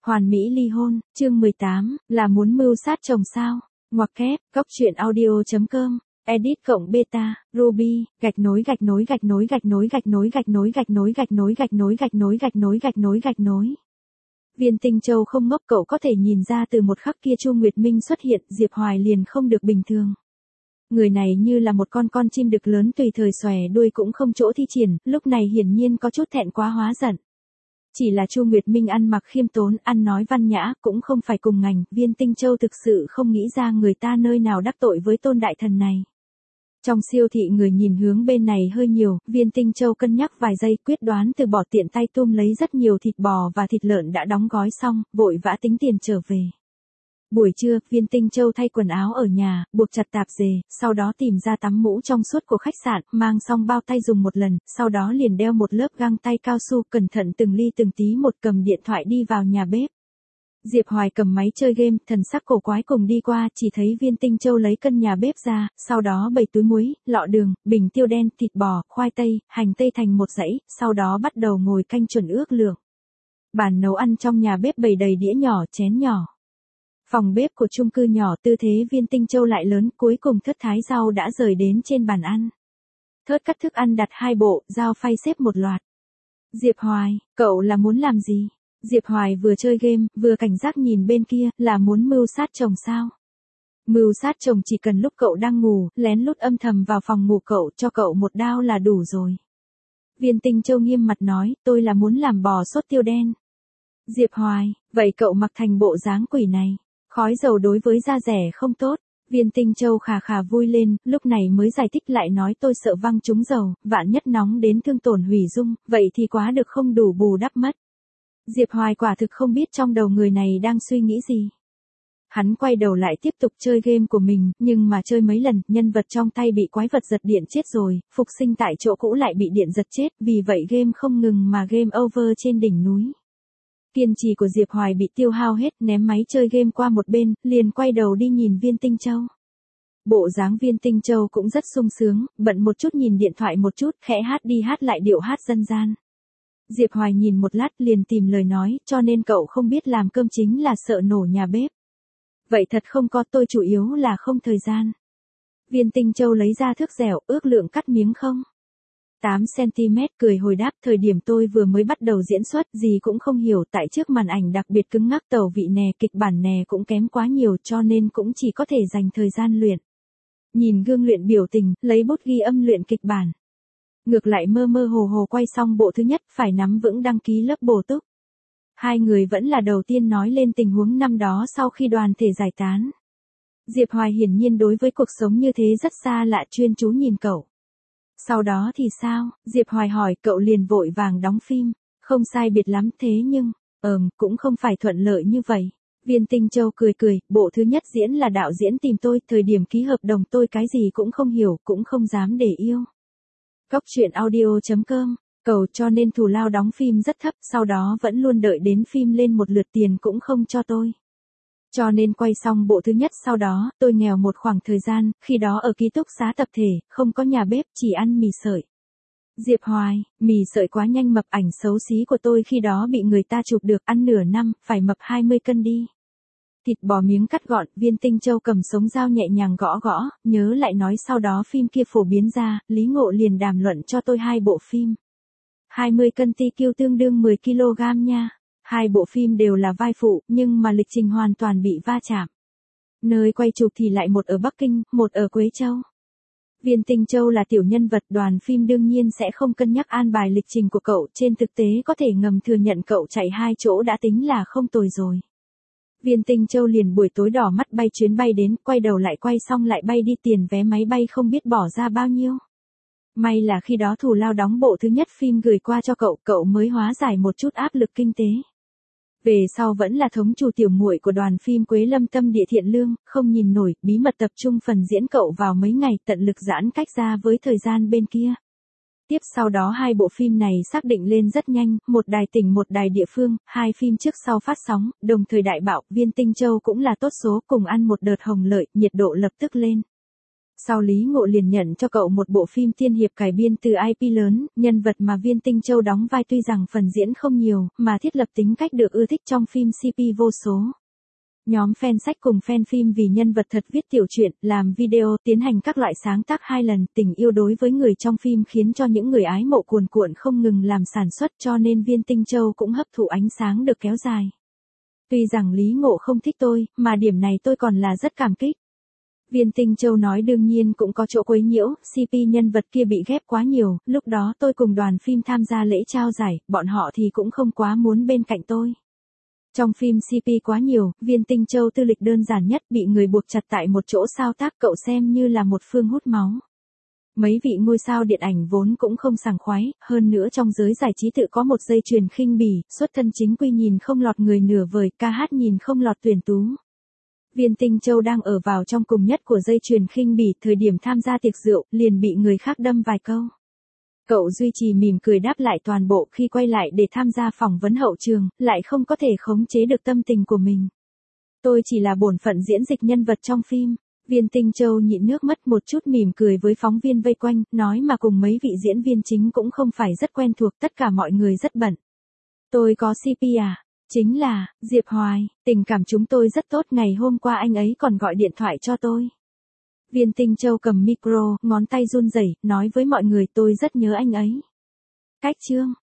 Hoàn mỹ ly hôn, chương 18, là muốn mưu sát chồng sao? Ngoặc kép, goctruyện.audio.com, edit cộng beta, Ruby, gạch nối. Viên Tinh Châu không ngốc, cậu có thể nhìn ra từ một khắc kia Chu Nguyệt Minh xuất hiện, Diệp Hoài liền không được bình thường. Người này như là một con chim đực lớn tùy thời xòe đuôi cũng không chỗ thi triển, lúc này hiển nhiên có chút thẹn quá hóa giận. Chỉ là Chu Nguyệt Minh ăn mặc khiêm tốn, ăn nói văn nhã, cũng không phải cùng ngành, Viên Tinh Châu thực sự không nghĩ ra người ta nơi nào đắc tội với Tôn đại thần này. Trong siêu thị người nhìn hướng bên này hơi nhiều, Viên Tinh Châu cân nhắc vài giây quyết đoán từ bỏ, tiện tay lấy rất nhiều thịt bò và thịt lợn đã đóng gói xong, vội vã tính tiền trở về. Buổi trưa, Viên Tinh Châu thay quần áo ở nhà, buộc chặt tạp dề, sau đó tìm ra tấm mũ trong suốt của khách sạn, mang xong bao tay dùng một lần, sau đó liền đeo một lớp găng tay cao su, cẩn thận từng ly từng tí một, cầm điện thoại đi vào nhà bếp. Diệp Hoài cầm máy chơi game, thần sắc cổ quái cùng đi qua, chỉ thấy Viên Tinh Châu lấy cân nhà bếp ra, sau đó bày túi muối, lọ đường, bình tiêu đen, thịt bò, khoai tây, hành tây thành một dãy, sau đó bắt đầu ngồi canh chuẩn ước lượng. Bàn nấu ăn trong nhà bếp bày đầy đĩa nhỏ, chén nhỏ. Phòng bếp của chung cư nhỏ, tư thế Viên Tinh Châu lại lớn, cuối cùng thớt thái rau đã rời đến trên bàn ăn. Thớt cắt thức ăn đặt 2 bộ, dao phay xếp một loạt. Diệp Hoài, cậu là muốn làm gì? Diệp Hoài vừa chơi game, vừa cảnh giác nhìn bên kia, là muốn mưu sát chồng sao? Mưu sát chồng chỉ cần lúc cậu đang ngủ, lén lút âm thầm vào phòng ngủ cậu, cho cậu một đao là đủ rồi. Viên Tinh Châu nghiêm mặt nói, tôi là muốn làm bò sốt tiêu đen. Diệp Hoài, vậy cậu mặc thành bộ dáng quỷ này. Khói dầu đối với da rẻ không tốt. Viên Tinh Châu khà khà vui lên, lúc này mới giải thích lại nói tôi sợ văng trúng dầu, vạn nhất nóng đến thương tổn hủy dung, vậy thì quá được không đủ bù đắp mất. Diệp Hoài quả thực không biết trong đầu người này đang suy nghĩ gì. Hắn quay đầu lại tiếp tục chơi game của mình, nhưng mà chơi mấy lần, nhân vật trong tay bị quái vật giật điện chết rồi, phục sinh tại chỗ cũ lại bị điện giật chết, vì vậy game không ngừng mà game over trên đỉnh núi. Kiên trì của Diệp Hoài bị tiêu hao hết, ném máy chơi game qua một bên, liền quay đầu đi nhìn Viên Tinh Châu. Bộ dáng Viên Tinh Châu cũng rất sung sướng, bận một chút nhìn điện thoại một chút, khẽ hát đi hát lại điệu hát dân gian. Diệp Hoài nhìn một lát liền tìm lời nói, cho nên cậu không biết làm cơm chính là sợ nổ nhà bếp. Vậy thật không có, tôi chủ yếu là không thời gian. Viên Tinh Châu lấy ra thước dẻo, ước lượng cắt miếng không? 8cm, cười hồi đáp, thời điểm tôi vừa mới bắt đầu diễn xuất, gì cũng không hiểu, tại trước màn ảnh đặc biệt cứng ngắc, tẩu vị nè, kịch bản nè cũng kém quá nhiều, cho nên cũng chỉ có thể dành thời gian luyện. Nhìn gương luyện biểu tình, lấy bút ghi âm luyện kịch bản. Ngược lại mơ mơ hồ hồ quay xong bộ thứ nhất, phải nắm vững đăng ký lớp bổ túc. Hai người vẫn là đầu tiên nói lên tình huống năm đó sau khi đoàn thể giải tán. Diệp Hoài hiển nhiên đối với cuộc sống như thế rất xa lạ, chuyên chú nhìn cậu. Sau đó thì sao? Diệp Hoài hỏi, cậu liền vội vàng đóng phim. Không sai biệt lắm, thế nhưng, cũng không phải thuận lợi như vậy. Viên Tinh Châu cười, bộ thứ nhất diễn là đạo diễn tìm tôi, thời điểm ký hợp đồng tôi cái gì cũng không hiểu, cũng không dám để yêu. Goctruyện.audio.com, cầu cho nên thù lao đóng phim rất thấp, sau đó vẫn luôn đợi đến phim lên một lượt tiền cũng không cho tôi. Cho nên quay xong bộ thứ nhất sau đó, tôi nghèo một khoảng thời gian, khi đó ở ký túc xá tập thể, không có nhà bếp, chỉ ăn mì sợi. Diệp Hoài, mì sợi quá nhanh mập, ảnh xấu xí của tôi khi đó bị người ta chụp được, ăn nửa năm, phải mập 20 cân đi. Thịt bò miếng cắt gọn, Viên Tinh Châu cầm sống dao nhẹ nhàng gõ, nhớ lại nói sau đó phim kia phổ biến ra, Lý Ngộ liền đàm luận cho tôi 2 bộ phim. 20 cân TQ tương đương 10 kg nha. 2 bộ phim đều là vai phụ, nhưng mà lịch trình hoàn toàn bị va chạm. Nơi quay chụp thì lại một ở Bắc Kinh, một ở Quế Châu. Viên Tinh Châu là tiểu nhân vật, đoàn phim đương nhiên sẽ không cân nhắc an bài lịch trình của cậu, trên thực tế có thể ngầm thừa nhận cậu chạy 2 chỗ đã tính là không tồi rồi. Viên Tinh Châu liền buổi tối đỏ mắt bay chuyến bay đến, quay đầu lại quay xong lại bay đi, tiền vé máy bay không biết bỏ ra bao nhiêu. May là khi đó thù lao đóng bộ thứ nhất phim gửi qua cho cậu mới hóa giải một chút áp lực kinh tế. Về sau vẫn là thống chủ tiểu muội của đoàn phim Quế Lâm tâm địa thiện lương, không nhìn nổi, bí mật tập trung phần diễn cậu vào mấy ngày, tận lực giãn cách ra với thời gian bên kia. Tiếp sau đó 2 bộ phim này xác định lên rất nhanh, một đài tỉnh một đài địa phương, 2 phim trước sau phát sóng, đồng thời đại bạo, Viên Tinh Châu cũng là tốt số, cùng ăn một đợt hồng lợi, nhiệt độ lập tức lên. Sau Lý Ngộ liền nhận cho cậu một bộ phim tiên hiệp cải biên từ IP lớn, nhân vật mà Viên Tinh Châu đóng vai tuy rằng phần diễn không nhiều, mà thiết lập tính cách được ưa thích trong phim CP vô số. Nhóm fan sách cùng fan phim vì nhân vật thật viết tiểu truyện, làm video, tiến hành các loại sáng tác 2 lần, tình yêu đối với người trong phim khiến cho những người ái mộ cuồn cuộn không ngừng làm sản xuất, cho nên Viên Tinh Châu cũng hấp thụ ánh sáng được kéo dài. Tuy rằng Lý Ngộ không thích tôi, mà điểm này tôi còn là rất cảm kích. Viên Tinh Châu nói đương nhiên cũng có chỗ quấy nhiễu, CP nhân vật kia bị ghép quá nhiều, lúc đó tôi cùng đoàn phim tham gia lễ trao giải, bọn họ thì cũng không quá muốn bên cạnh tôi. Trong phim CP quá nhiều, Viên Tinh Châu tư lịch đơn giản nhất bị người buộc chặt tại một chỗ sao tác, cậu xem như là một phương hút máu. Mấy vị ngôi sao điện ảnh vốn cũng không sảng khoái, hơn nữa trong giới giải trí tự có một dây chuyền khinh bỉ, xuất thân chính quy nhìn không lọt người nửa vời, ca hát nhìn không lọt tuyển tú. Viên Tinh Châu đang ở vào trong cùng nhất của dây chuyền khinh bỉ, thời điểm tham gia tiệc rượu, liền bị người khác đâm vài câu. Cậu duy trì mỉm cười đáp lại toàn bộ, khi quay lại để tham gia phỏng vấn hậu trường, lại không có thể khống chế được tâm tình của mình. Tôi chỉ là bổn phận diễn dịch nhân vật trong phim. Viên Tinh Châu nhịn nước mắt một chút mỉm cười với phóng viên vây quanh, nói mà cùng mấy vị diễn viên chính cũng không phải rất quen thuộc, tất cả mọi người rất bận. Tôi có CP à? Chính là, Diệp Hoài, tình cảm chúng tôi rất tốt, ngày hôm qua anh ấy còn gọi điện thoại cho tôi. Viên Tinh Châu cầm micro, ngón tay run rẩy, nói với mọi người tôi rất nhớ anh ấy. Cách chương.